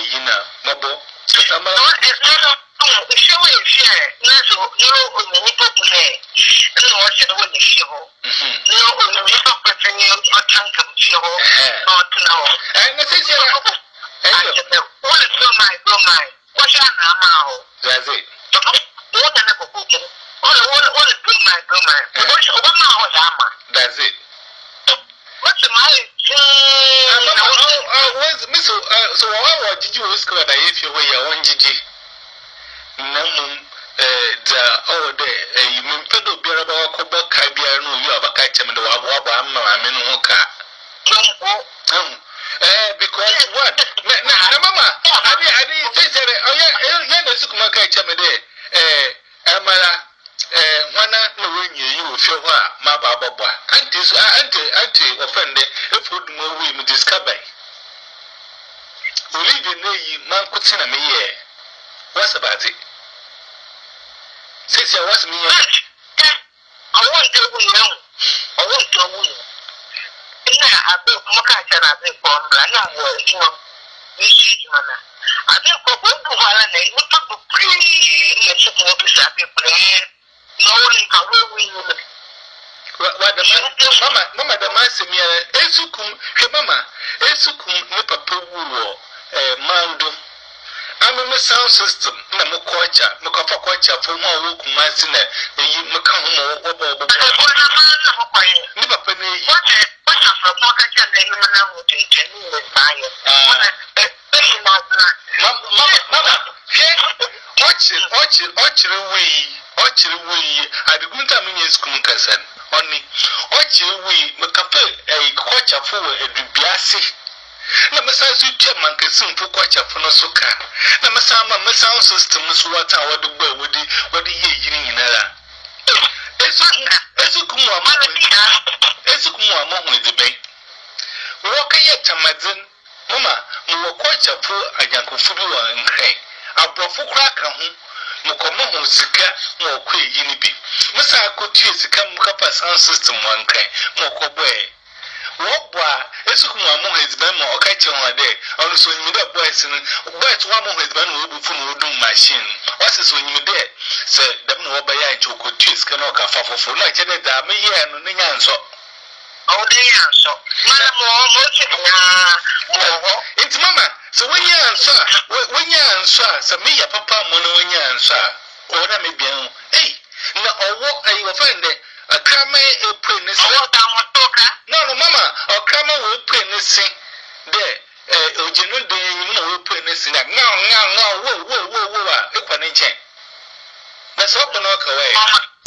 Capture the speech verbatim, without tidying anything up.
yina mabo sama no it's not oh show it share na so no no ni pop ne no what you want to show no no ni pop person you or tank of show not now eh na say say eh what is so my go my what ya na ma ho that's it what na ko ko what what what is go my go my what what ma ho da ma that's it what's my mama oh oh was miss so what did you ask about if you were one gigi namum eh da oh there you mean pedo biara ba ko bo ka biara no you abaka chem de wa bo amma ame no ho ka eh because what na mama abi abi say say oh yeah yeah na sukuma ka chem de eh amara eh wana no wenye yi ofie ho a ma ba bobo anti so anti anti offend if would mo we me discover Olive no yi man kutina me ye what's about it Since I was me, I want to know. I want to know. I think Makacha and I think for Rana was, you know, you see, Mana. I think for both of our name, we put the pre, and you can be happy plan. No one can win. What the Mama, Mama, the Massimi, Esukum, Mama, Esukum, Nipa Puwo, Mando. I'm a sound system. I'm a quacha, Mukafa quacha for more work, Massina, and you become more over. Never penny. What from Makacha and Mana would take with fire. Mama, watch it, watch it, watch it away, watch it away. I begin to mean yes, Kumkasan. Only watch it away, Mukafa, a quacha for a dubiasi. Na masasu chairman kesin fu kwacha fono soka na masama masound system so wata wadu gbe wodi wodi ye yini nyinara esu esu kumu amahu esu kumu amahu ediben wo kaye tamadin mama mo kwacha fu ajankofu bi wa nkran abrofo kura ka ho mo komo ho sika mo kwa yini bi musa akotu sika mo kapa sound system wa nkran mo koboe Wobwa, Esukum among his bema or catch on a day, also you got boys and boys one of his band will be full of machine. What's this when you there? Sir, them no by a choco cheese cannot have for like that. I may hear no answer. Oh, the answer. It's Mama. So when you answer, when you answer, some me a papa mono when you answer, or that may be hey, no, or what are you offended? A crame a prince. No, no, Mama, or crame will print there. Eh, Ojino de you know will print this. Now, now, now, whoa, whoa, whoa, whoa, equal in chain. Let's open up away.